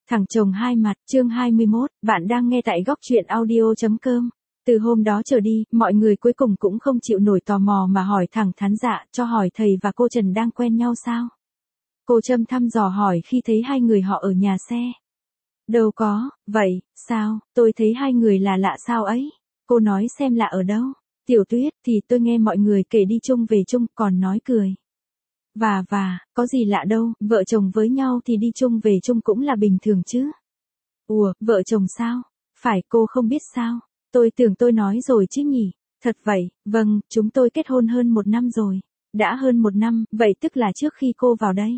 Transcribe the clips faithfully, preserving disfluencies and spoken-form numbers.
Thằng chồng hai mặt, chương hai mươi mốt, bạn đang nghe tại góc truyện audio.com. Từ hôm đó trở đi, mọi người cuối cùng cũng không chịu nổi tò mò mà hỏi thẳng thắn dạ, cho hỏi thầy và cô Trần đang quen nhau sao? Cô Trâm thăm dò hỏi khi thấy hai người họ ở nhà xe. Đâu có, vậy, sao, tôi thấy hai người là lạ sao ấy? Cô nói xem lạ ở đâu? Tiểu Tuyết, thì tôi nghe mọi người kể đi chung về chung, còn nói cười. Và và, có gì lạ đâu, vợ chồng với nhau thì đi chung về chung cũng là bình thường chứ. Ủa, vợ chồng sao? Phải, cô không biết sao? Tôi tưởng tôi nói rồi chứ nhỉ? Thật vậy, vâng, chúng tôi kết hôn hơn một năm rồi. Đã hơn một năm, vậy tức là trước khi cô vào đây.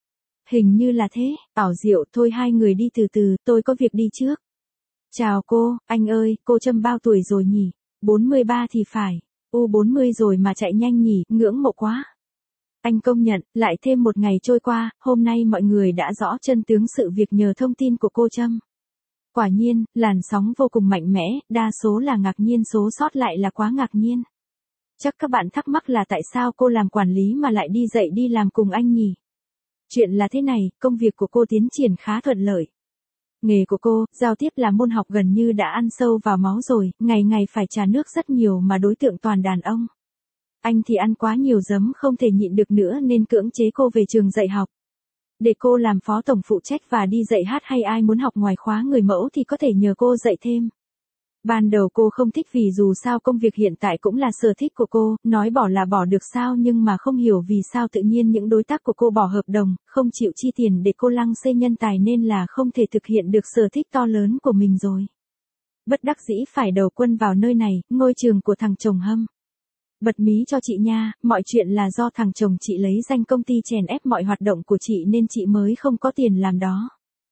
Hình như là thế, ảo diệu, thôi hai người đi từ từ, tôi có việc đi trước. Chào cô, anh ơi, cô Trâm bao tuổi rồi nhỉ? bốn mươi ba thì phải. U bốn mươi rồi mà chạy nhanh nhỉ, ngưỡng mộ quá. Anh công nhận, lại thêm một ngày trôi qua, hôm nay mọi người đã rõ chân tướng sự việc nhờ thông tin của cô Trâm. Quả nhiên, làn sóng vô cùng mạnh mẽ, đa số là ngạc nhiên, số sót lại là quá ngạc nhiên. Chắc các bạn thắc mắc là tại sao cô làm quản lý mà lại đi dạy đi làm cùng anh nhỉ? Chuyện là thế này, công việc của cô tiến triển khá thuận lợi. Nghề của cô, giao tiếp là môn học gần như đã ăn sâu vào máu rồi, ngày ngày phải trà nước rất nhiều mà đối tượng toàn đàn ông. Anh thì ăn quá nhiều giấm không thể nhịn được nữa nên cưỡng chế cô về trường dạy học. Để cô làm phó tổng phụ trách và đi dạy hát, hay ai muốn học ngoài khóa người mẫu thì có thể nhờ cô dạy thêm. Ban đầu cô không thích vì dù sao công việc hiện tại cũng là sở thích của cô, nói bỏ là bỏ được sao, nhưng mà không hiểu vì sao tự nhiên những đối tác của cô bỏ hợp đồng, không chịu chi tiền để cô lăng xê nhân tài nên là không thể thực hiện được sở thích to lớn của mình rồi. Bất đắc dĩ phải đầu quân vào nơi này, ngôi trường của thằng chồng Hâm. Bật mí cho chị nha, mọi chuyện là do thằng chồng chị lấy danh công ty chèn ép mọi hoạt động của chị nên chị mới không có tiền làm đó.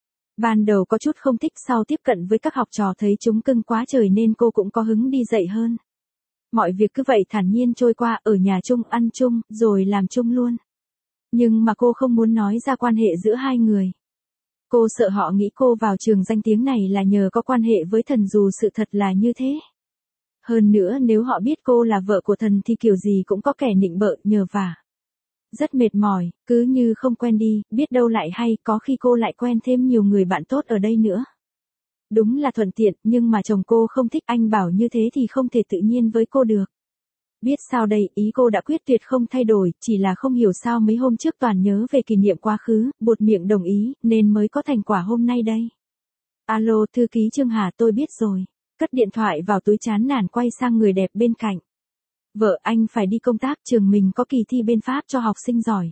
Ban đầu có chút không thích, sau tiếp cận với các học trò thấy chúng cưng quá trời nên cô cũng có hứng đi dạy hơn. Mọi việc cứ vậy thản nhiên trôi qua, ở nhà chung, ăn chung, rồi làm chung luôn. Nhưng mà cô không muốn nói ra quan hệ giữa hai người. Cô sợ họ nghĩ cô vào trường danh tiếng này là nhờ có quan hệ với thần, dù sự thật là như thế. Hơn nữa nếu họ biết cô là vợ của thần thì kiểu gì cũng có kẻ nịnh bợ, nhờ vả. Rất mệt mỏi, cứ như không quen đi, biết đâu lại hay, có khi cô lại quen thêm nhiều người bạn tốt ở đây nữa. Đúng là thuận tiện, nhưng mà chồng cô không thích, anh bảo như thế thì không thể tự nhiên với cô được. Biết sao đây, ý cô đã quyết tuyệt không thay đổi, chỉ là không hiểu sao mấy hôm trước toàn nhớ về kỷ niệm quá khứ, buột miệng đồng ý, nên mới có thành quả hôm nay đây. Alo, thư ký Trương Hà, tôi biết rồi. Cất điện thoại vào túi chán nản quay sang người đẹp bên cạnh. Vợ, anh phải đi công tác, trường mình có kỳ thi bên Pháp cho học sinh giỏi.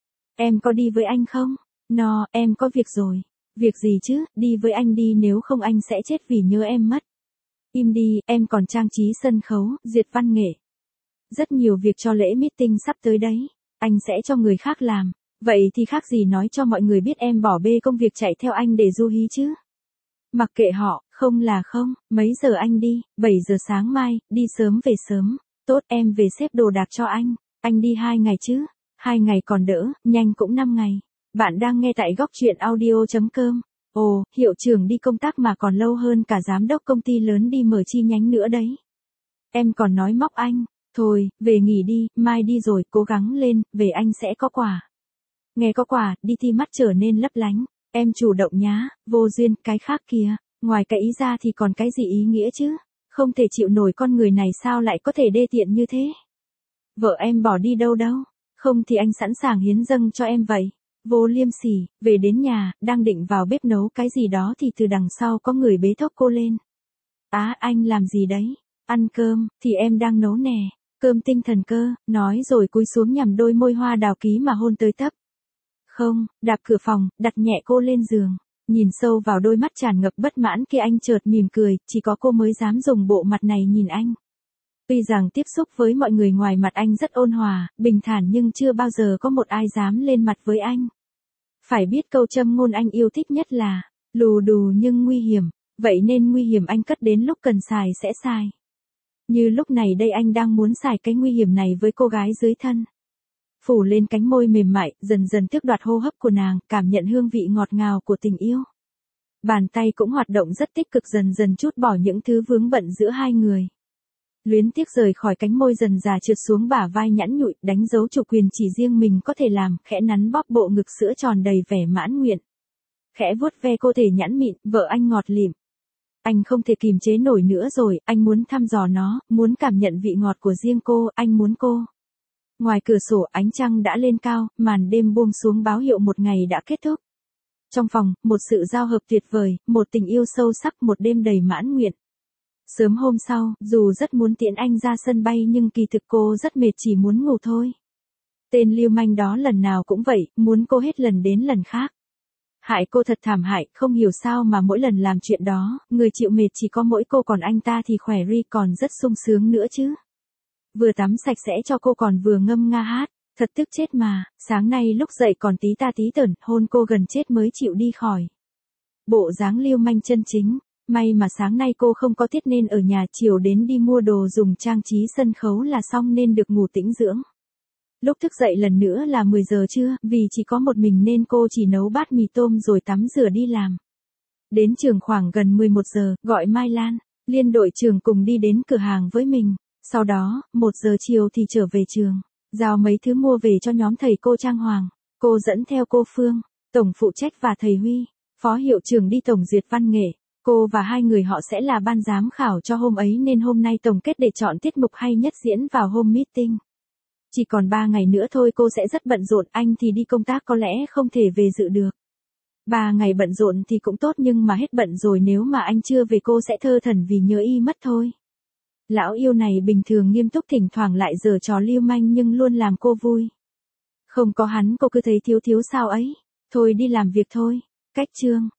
Em có đi với anh không? No, em có việc rồi. Việc gì chứ, đi với anh đi, nếu không anh sẽ chết vì nhớ em mất. Im đi, em còn trang trí sân khấu, duyệt văn nghệ. Rất nhiều việc cho lễ meeting sắp tới đấy. Anh sẽ cho người khác làm. Vậy thì khác gì nói cho mọi người biết em bỏ bê công việc chạy theo anh để du hí chứ. Mặc kệ họ, không là không, mấy giờ anh đi? bảy giờ sáng mai, đi sớm về sớm. Tốt, em về xếp đồ đạc cho anh. Anh đi hai ngày chứ? Hai ngày còn đỡ, nhanh cũng năm ngày. Bạn đang nghe tại góc truyện audio.com. Ồ, hiệu trưởng đi công tác mà còn lâu hơn cả giám đốc công ty lớn đi mở chi nhánh nữa đấy. Em còn nói móc anh. Thôi, về nghỉ đi, mai đi rồi, cố gắng lên, về anh sẽ có quà. Nghe có quà, đi thi mắt trở nên lấp lánh. Em chủ động nhá, vô duyên, cái khác kìa. Ngoài cái ý ra thì còn cái gì ý nghĩa chứ? Không thể chịu nổi con người này sao lại có thể đê tiện như thế. Vợ em bỏ đi đâu đâu, không thì anh sẵn sàng hiến dâng cho em vậy. Vô liêm sỉ, về đến nhà, đang định vào bếp nấu cái gì đó thì từ đằng sau có người bế thốc cô lên. Á, anh làm gì đấy? Ăn cơm, thì em đang nấu nè, cơm tinh thần cơ, nói rồi cúi xuống nhằm đôi môi hoa đào ký mà hôn tới tấp. Không, đạp cửa phòng, đặt nhẹ cô lên giường. Nhìn sâu vào đôi mắt tràn ngập bất mãn kia, anh chợt mỉm cười, chỉ có cô mới dám dùng bộ mặt này nhìn anh. Tuy rằng tiếp xúc với mọi người ngoài mặt anh rất ôn hòa, bình thản, nhưng chưa bao giờ có một ai dám lên mặt với anh. Phải biết câu châm ngôn anh yêu thích nhất là, lù đù nhưng nguy hiểm, vậy nên nguy hiểm anh cất đến lúc cần xài sẽ xài. Như lúc này đây anh đang muốn xài cái nguy hiểm này với cô gái dưới thân. Phủ lên cánh môi mềm mại, dần dần tước đoạt hô hấp của nàng, cảm nhận hương vị ngọt ngào của tình yêu. Bàn tay cũng hoạt động rất tích cực, dần dần trút bỏ những thứ vướng bận giữa hai người. Luyến tiếc rời khỏi cánh môi, dần dà trượt xuống bả vai nhẵn nhụi, đánh dấu chủ quyền chỉ riêng mình có thể làm, khẽ nắn bóp bộ ngực sữa tròn đầy vẻ mãn nguyện. khẽ vuốt ve cô thể nhẵn mịn, vợ anh ngọt lịm. Anh không thể kìm chế nổi nữa rồi, anh muốn thăm dò nó, muốn cảm nhận vị ngọt của riêng cô, anh muốn cô. Ngoài cửa sổ ánh trăng đã lên cao, màn đêm buông xuống báo hiệu một ngày đã kết thúc. Trong phòng, một sự giao hợp tuyệt vời, một tình yêu sâu sắc, một đêm đầy mãn nguyện. Sớm hôm sau, dù rất muốn tiễn anh ra sân bay nhưng kỳ thực cô rất mệt chỉ muốn ngủ thôi. Tên lưu manh đó lần nào cũng vậy, muốn cô hết lần đến lần khác. Hại cô thật thảm hại, không hiểu sao mà mỗi lần làm chuyện đó, người chịu mệt chỉ có mỗi cô còn anh ta thì khỏe ri còn rất sung sướng nữa chứ. Vừa tắm sạch sẽ cho cô còn vừa ngâm nga hát, thật tức chết mà, sáng nay lúc dậy còn tí ta tí tởn, hôn cô gần chết mới chịu đi khỏi. Bộ dáng lưu manh chân chính, may mà sáng nay cô không có tiết nên ở nhà, chiều đến đi mua đồ dùng trang trí sân khấu là xong nên được ngủ tĩnh dưỡng. Lúc thức dậy lần nữa là mười giờ trưa, vì chỉ có một mình nên cô chỉ nấu bát mì tôm rồi tắm rửa đi làm. Đến trường khoảng gần mười một giờ, gọi Mai Lan, Liên đội trưởng cùng đi đến cửa hàng với mình. Sau đó, một giờ chiều thì trở về trường, giao mấy thứ mua về cho nhóm thầy cô Trang Hoàng. Cô dẫn theo cô Phương, tổng phụ trách và thầy Huy, phó hiệu trưởng đi tổng duyệt văn nghệ. Cô và hai người họ sẽ là ban giám khảo cho hôm ấy nên hôm nay tổng kết để chọn tiết mục hay nhất diễn vào hôm meeting. Chỉ còn ba ngày nữa thôi cô sẽ rất bận rộn, anh thì đi công tác có lẽ không thể về dự được. Ba ngày bận rộn thì cũng tốt nhưng mà hết bận rồi nếu mà anh chưa về cô sẽ thơ thẩn vì nhớ y mất thôi. Lão yêu này bình thường nghiêm túc thỉnh thoảng lại giở trò lưu manh nhưng luôn làm cô vui. Không có hắn cô cứ thấy thiếu thiếu sao ấy. Thôi đi làm việc thôi. Cách chương.